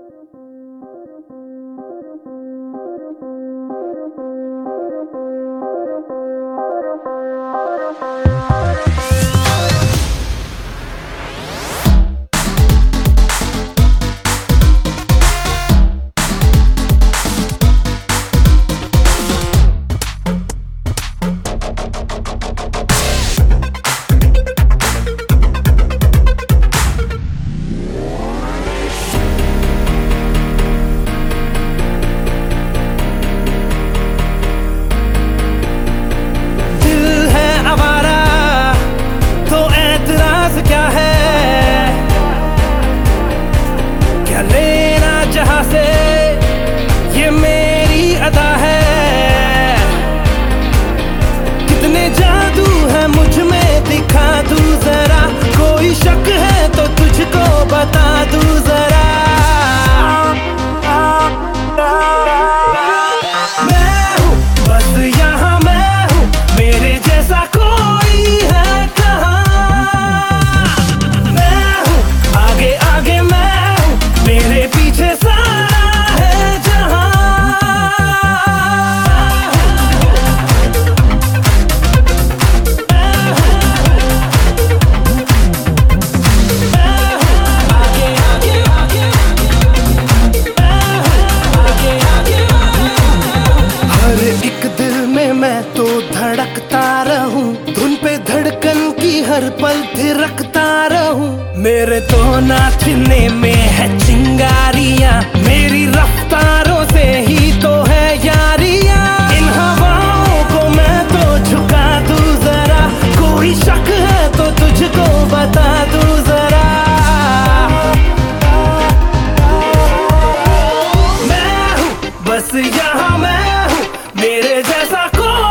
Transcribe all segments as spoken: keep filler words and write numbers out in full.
धड़कता रहूं, धुन पे धड़कन की हर पल थिरकता रहूं। मेरे तो नाचने में है चिंगारियां, मेरी रफ्तारों से ही तो है यारियां। इन हवाओं को मैं तो झुका दूं जरा, कोई शक है तो तुझको बता दूं जरा। मैं हूँ बस यहाँ, मैं हूँ मेरे जैसा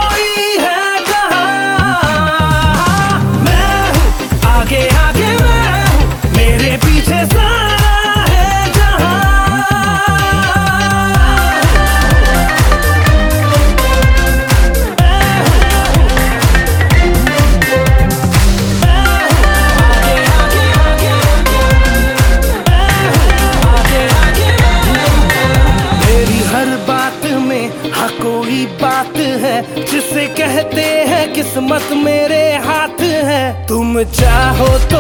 कोई बात है जिसे कहते हैं किस्मत मेरे हाथ है। तुम चाहो तो